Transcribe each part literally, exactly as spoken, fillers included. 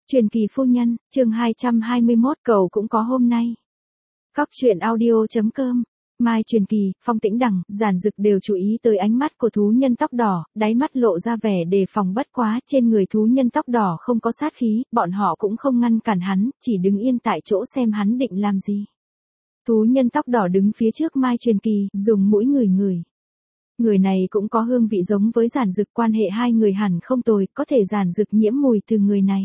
Truyền kỳ phu nhân, chương hai trăm hai mươi mốt, cậu cũng có hôm nay. Cóc truyện audio.com. Mai Truyền Kỳ, Phong Tĩnh Đằng, Giản Dực đều chú ý tới ánh mắt của thú nhân tóc đỏ, đáy mắt lộ ra vẻ đề phòng bất quá, trên người thú nhân tóc đỏ không có sát khí, bọn họ cũng không ngăn cản hắn, chỉ đứng yên tại chỗ xem hắn định làm gì. Thú nhân tóc đỏ đứng phía trước Mai Truyền Kỳ, dùng mũi ngửi ngửi. Người này cũng có hương vị giống với Giản Dực, quan hệ hai người hẳn không tồi, có thể Giản Dực nhiễm mùi từ người này.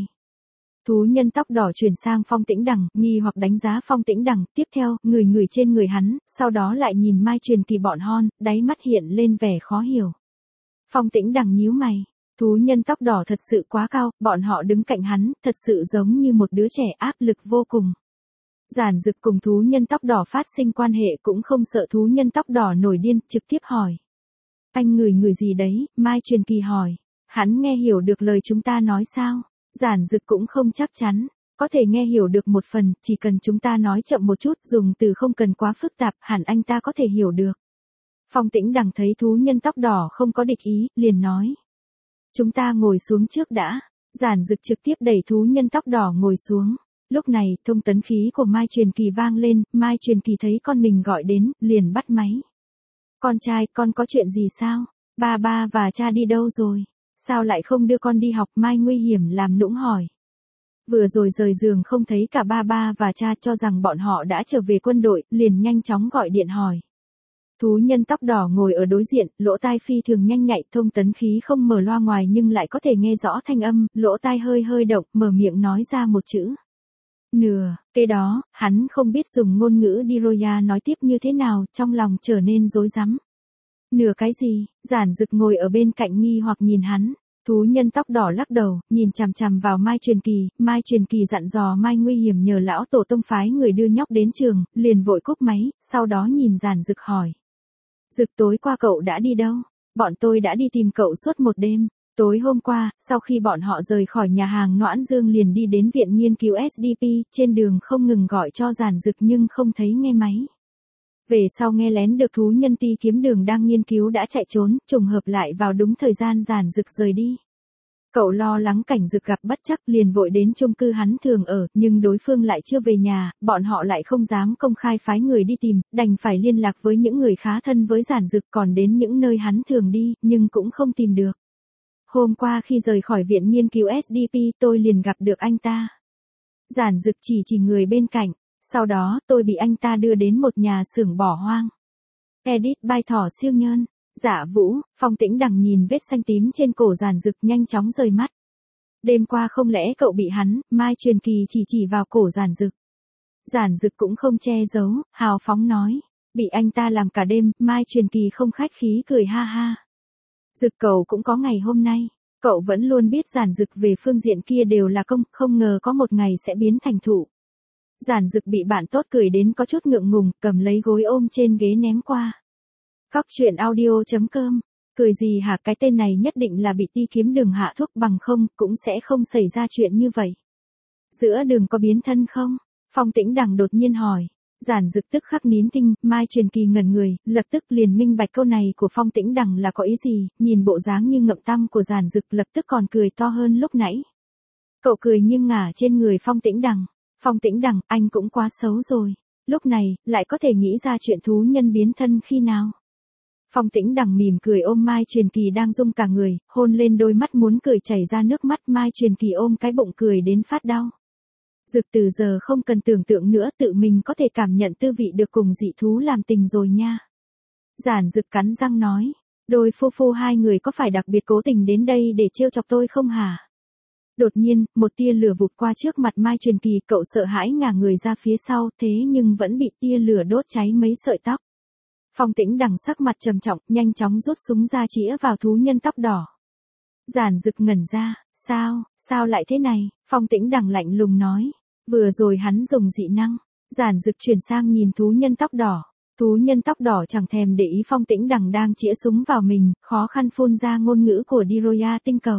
Thú nhân tóc đỏ chuyển sang Phong Tĩnh Đằng, nghi hoặc đánh giá Phong Tĩnh Đằng, tiếp theo, người người trên người hắn, sau đó lại nhìn Mai Truyền Kỳ bọn hon, đáy mắt hiện lên vẻ khó hiểu. Phong Tĩnh Đằng nhíu mày, thú nhân tóc đỏ thật sự quá cao, bọn họ đứng cạnh hắn, thật sự giống như một đứa trẻ, áp lực vô cùng. Giản Dực cùng thú nhân tóc đỏ phát sinh quan hệ cũng không sợ thú nhân tóc đỏ nổi điên, trực tiếp hỏi. Anh ngửi ngửi gì đấy? Mai Truyền Kỳ hỏi. Hắn nghe hiểu được lời chúng ta nói sao? Giản Dực cũng không chắc chắn, có thể nghe hiểu được một phần, chỉ cần chúng ta nói chậm một chút, dùng từ không cần quá phức tạp, hẳn anh ta có thể hiểu được. Phong Tĩnh Đằng thấy thú nhân tóc đỏ không có địch ý, liền nói. Chúng ta ngồi xuống trước đã. Giản Dực trực tiếp đẩy thú nhân tóc đỏ ngồi xuống. Lúc này, thông tấn khí của Mai Truyền Kỳ vang lên, Mai Truyền Kỳ thấy con mình gọi đến, liền bắt máy. Con trai, con có chuyện gì sao? Ba ba và cha đi đâu rồi? Sao lại không đưa con đi học? Mai nguy hiểm làm nũng hỏi. Vừa rồi rời giường không thấy cả ba ba và cha, cho rằng bọn họ đã trở về quân đội, liền nhanh chóng gọi điện hỏi. Thú nhân tóc đỏ ngồi ở đối diện, lỗ tai phi thường nhanh nhạy, thông tấn khí không mở loa ngoài nhưng lại có thể nghe rõ thanh âm, lỗ tai hơi hơi động, mở miệng nói ra một chữ. Nửa, cái đó, hắn không biết dùng ngôn ngữ Diroya nói tiếp như thế nào, trong lòng trở nên rối rắm. Nửa cái gì? Giản Dực ngồi ở bên cạnh nghi hoặc nhìn hắn. Thú nhân tóc đỏ lắc đầu, nhìn chằm chằm vào Mai Truyền Kỳ, Mai Truyền Kỳ dặn dò Mai nguy hiểm nhờ lão tổ tông phái người đưa nhóc đến trường, liền vội cúp máy, sau đó nhìn Giản Dực hỏi. Dực tối qua cậu đã đi đâu? Bọn tôi đã đi tìm cậu suốt một đêm. Tối hôm qua, sau khi bọn họ rời khỏi nhà hàng Noãn Dương liền đi đến viện nghiên cứu ét đê pê, trên đường không ngừng gọi cho Giản Dực nhưng không thấy nghe máy. Về sau nghe lén được thú nhân Ti Kiếm Đường đang nghiên cứu đã chạy trốn, trùng hợp lại vào đúng thời gian Giản Dực rời đi. Cậu lo lắng cảnh Dực gặp bất trắc liền vội đến chung cư hắn thường ở, nhưng đối phương lại chưa về nhà, bọn họ lại không dám công khai phái người đi tìm, đành phải liên lạc với những người khá thân với Giản Dực, còn đến những nơi hắn thường đi, nhưng cũng không tìm được. Hôm qua khi rời khỏi viện nghiên cứu ét đê pê tôi liền gặp được anh ta. Giản Dực chỉ chỉ người bên cạnh. Sau đó, tôi bị anh ta đưa đến một nhà xưởng bỏ hoang. Edit by Thỏ Siêu Nhơn. Dạ Vũ, Phong Tĩnh Đằng nhìn vết xanh tím trên cổ Giản Dực nhanh chóng rời mắt. Đêm qua không lẽ cậu bị hắn? Mai Truyền Kỳ chỉ chỉ vào cổ Giản Dực. Giản Dực cũng không che giấu, hào phóng nói. Bị anh ta làm cả đêm, Mai Truyền Kỳ không khách khí cười ha ha. Dực cậu cũng có ngày hôm nay. Cậu vẫn luôn biết Giản Dực về phương diện kia đều là công, không ngờ có một ngày sẽ biến thành thủ. Giản Dực bị bạn tốt cười đến có chút ngượng ngùng, cầm lấy gối ôm trên ghế ném qua. Cóc truyện audio.com. Cười gì hả, cái tên này nhất định là bị Ti Kiếm Đường hạ thuốc, bằng không, cũng sẽ không xảy ra chuyện như vậy. Giữa đường có biến thân không? Phong Tĩnh Đằng đột nhiên hỏi. Giản Dực tức khắc nín tinh, Mai Truyền Kỳ ngẩn người, lập tức liền minh bạch câu này của Phong Tĩnh Đằng là có ý gì, nhìn bộ dáng như ngậm tăm của Giản Dực lập tức còn cười to hơn lúc nãy. Cậu cười nghiêng ngả trên người Phong Tĩnh Đằng. Phong Tĩnh Đằng, anh cũng quá xấu rồi. Lúc này, lại có thể nghĩ ra chuyện thú nhân biến thân khi nào? Phong Tĩnh Đằng mỉm cười ôm Mai Truyền Kỳ đang rung cả người, hôn lên đôi mắt muốn cười chảy ra nước mắt, Mai Truyền Kỳ ôm cái bụng cười đến phát đau. Dực từ giờ không cần tưởng tượng nữa, tự mình có thể cảm nhận tư vị được cùng dị thú làm tình rồi nha. Giản Dực cắn răng nói, đôi phu phu hai người có phải đặc biệt cố tình đến đây để trêu chọc tôi không hả? Đột nhiên, một tia lửa vụt qua trước mặt Mai Truyền Kỳ, cậu sợ hãi ngả người ra phía sau, thế nhưng vẫn bị tia lửa đốt cháy mấy sợi tóc. Phong Tĩnh Đằng sắc mặt trầm trọng, nhanh chóng rút súng ra chĩa vào thú nhân tóc đỏ. Giản Dực ngẩn ra, sao, sao lại thế này? Phong Tĩnh Đằng lạnh lùng nói, vừa rồi hắn dùng dị năng. Giản Dực chuyển sang nhìn thú nhân tóc đỏ. Thú nhân tóc đỏ chẳng thèm để ý Phong Tĩnh Đằng đang chĩa súng vào mình, khó khăn phun ra ngôn ngữ của Diroya tinh cầu.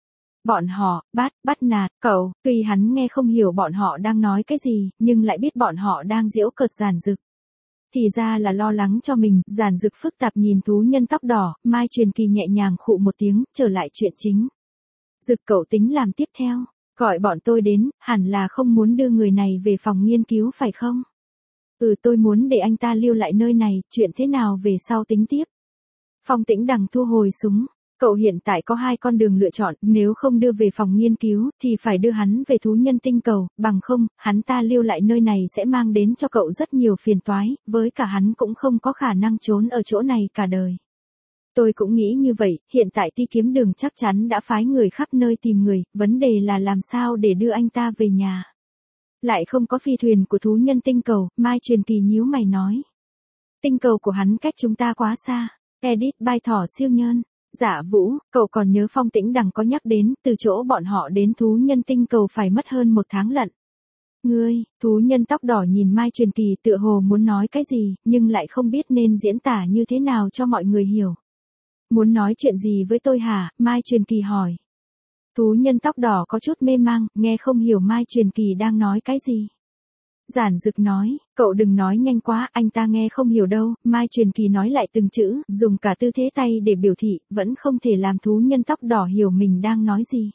Bọn họ, bắt, bắt nạt, cậu, tuy hắn nghe không hiểu bọn họ đang nói cái gì, nhưng lại biết bọn họ đang giễu cợt Giản Dực. Thì ra là lo lắng cho mình, Giản Dực phức tạp nhìn thú nhân tóc đỏ, Mai Truyền Kỳ nhẹ nhàng khụ một tiếng, trở lại chuyện chính. Dực cậu tính làm tiếp theo. Gọi bọn tôi đến, hẳn là không muốn đưa người này về phòng nghiên cứu phải không? Ừ, tôi muốn để anh ta lưu lại nơi này, chuyện thế nào về sau tính tiếp. Phong Tĩnh Đằng thu hồi súng. Cậu hiện tại có hai con đường lựa chọn, nếu không đưa về phòng nghiên cứu, thì phải đưa hắn về thú nhân tinh cầu, bằng không, hắn ta lưu lại nơi này sẽ mang đến cho cậu rất nhiều phiền toái, với cả hắn cũng không có khả năng trốn ở chỗ này cả đời. Tôi cũng nghĩ như vậy, hiện tại Ti Kiếm Đường chắc chắn đã phái người khắp nơi tìm người, vấn đề là làm sao để đưa anh ta về nhà. Lại không có phi thuyền của thú nhân tinh cầu, Mai Truyền Kỳ nhíu mày nói. Tinh cầu của hắn cách chúng ta quá xa. Edit by Thỏ Siêu Nhân. Dạ Vũ, cậu còn nhớ Phong Tĩnh Đằng có nhắc đến, từ chỗ bọn họ đến thú nhân tinh cầu phải mất hơn một tháng lận. Ngươi, thú nhân tóc đỏ nhìn Mai Truyền Kỳ tựa hồ muốn nói cái gì, nhưng lại không biết nên diễn tả như thế nào cho mọi người hiểu. Muốn nói chuyện gì với tôi hả? Mai Truyền Kỳ hỏi. Thú nhân tóc đỏ có chút mê mang, nghe không hiểu Mai Truyền Kỳ đang nói cái gì. Giản Dực nói, cậu đừng nói nhanh quá, anh ta nghe không hiểu đâu. Mai Truyền Kỳ nói lại từng chữ, dùng cả tư thế tay để biểu thị, vẫn không thể làm thú nhân tóc đỏ hiểu mình đang nói gì.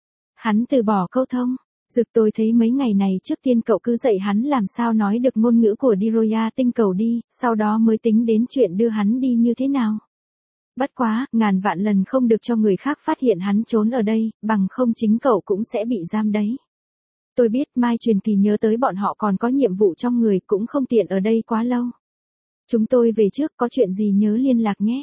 Hắn từ bỏ câu thông. Dực, tôi thấy mấy ngày này trước tiên cậu cứ dạy hắn làm sao nói được ngôn ngữ của Diroya tinh cầu đi, sau đó mới tính đến chuyện đưa hắn đi như thế nào. Bất quá, ngàn vạn lần không được cho người khác phát hiện hắn trốn ở đây, bằng không chính cậu cũng sẽ bị giam đấy. Tôi biết. Mai Truyền Kỳ nhớ tới bọn họ còn có nhiệm vụ trong người, cũng không tiện ở đây quá lâu. Chúng tôi về trước, có chuyện gì nhớ liên lạc nhé.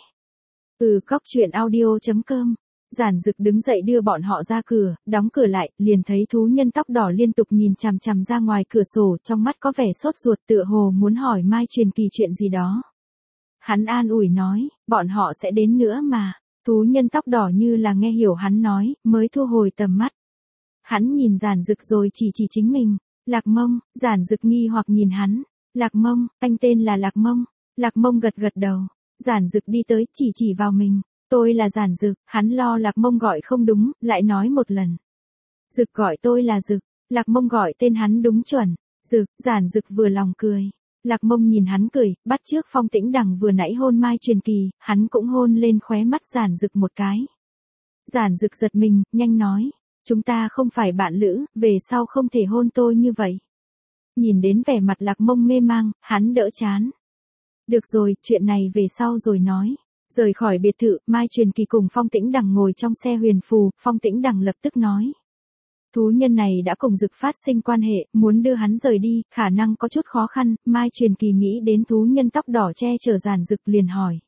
Ừ, cóc truyện audio chấm com. Giản Dực đứng dậy đưa bọn họ ra cửa, đóng cửa lại, liền thấy thú nhân tóc đỏ liên tục nhìn chằm chằm ra ngoài cửa sổ, trong mắt có vẻ sốt ruột tựa hồ muốn hỏi Mai Truyền Kỳ chuyện gì đó. Hắn an ủi nói, bọn họ sẽ đến nữa mà. Thú nhân tóc đỏ như là nghe hiểu hắn nói, mới thu hồi tầm mắt. Hắn nhìn Giản Dực rồi chỉ chỉ chính mình. Lạc Mông. Giản Dực nghi hoặc nhìn hắn. Lạc Mông, anh tên là Lạc Mông. Lạc Mông gật gật đầu. Giản Dực đi tới chỉ chỉ vào mình. Tôi là Giản Dực. Hắn lo Lạc Mông gọi không đúng, lại nói một lần. Dực gọi tôi là Dực. Lạc Mông gọi tên hắn đúng chuẩn. Dực. Giản Dực vừa lòng cười. Lạc Mông nhìn hắn cười, bắt chước Phong Tĩnh Đằng vừa nãy hôn Mai Truyền Kỳ, hắn cũng hôn lên khóe mắt Giản Dực một cái. Giản Dực giật mình, nhanh nói. Chúng ta không phải bạn lữ, về sau không thể hôn tôi như vậy. Nhìn đến vẻ mặt Lạc Mông mê mang, hắn đỡ chán. Được rồi, chuyện này về sau rồi nói. Rời khỏi biệt thự, Mai Truyền Kỳ cùng Phong Tĩnh Đằng ngồi trong xe huyền phù, Phong Tĩnh Đằng lập tức nói. Thú nhân này đã cùng Dực phát sinh quan hệ, muốn đưa hắn rời đi, khả năng có chút khó khăn. Mai Truyền Kỳ nghĩ đến thú nhân tóc đỏ che chở Giản Dực liền hỏi.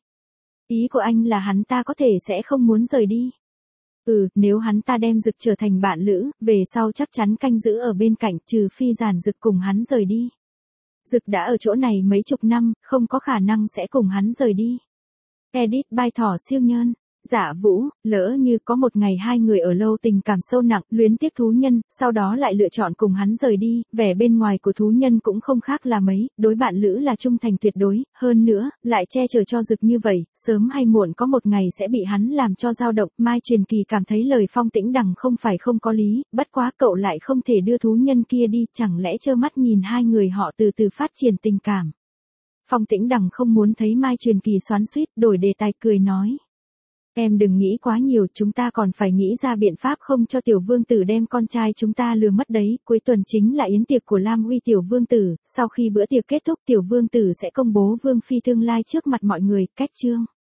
Ý của anh là hắn ta có thể sẽ không muốn rời đi. Ừ, nếu hắn ta đem Dực trở thành bạn lữ, về sau chắc chắn canh giữ ở bên cạnh, trừ phi Giản Dực cùng hắn rời đi. Dực đã ở chỗ này mấy chục năm, không có khả năng sẽ cùng hắn rời đi. Edit by Thỏ Siêu Nhân. Dạ Vũ, lỡ như có một ngày hai người ở lâu tình cảm sâu nặng, luyến tiếc thú nhân, sau đó lại lựa chọn cùng hắn rời đi, vẻ bên ngoài của thú nhân cũng không khác là mấy, đối bạn lữ là trung thành tuyệt đối, hơn nữa, lại che chở cho Dực như vậy, sớm hay muộn có một ngày sẽ bị hắn làm cho dao động. Mai Truyền Kỳ cảm thấy lời Phong Tĩnh Đằng không phải không có lý, bất quá cậu lại không thể đưa thú nhân kia đi, chẳng lẽ trơ mắt nhìn hai người họ từ từ phát triển tình cảm. Phong Tĩnh Đằng không muốn thấy Mai Truyền Kỳ xoắn xuýt, đổi đề tài cười nói. Em đừng nghĩ quá nhiều, chúng ta còn phải nghĩ ra biện pháp không cho tiểu vương tử đem con trai chúng ta lừa mất đấy. Cuối tuần chính là yến tiệc của Lam Uy tiểu vương tử, sau khi bữa tiệc kết thúc tiểu vương tử sẽ công bố vương phi tương lai trước mặt mọi người. Cách chương.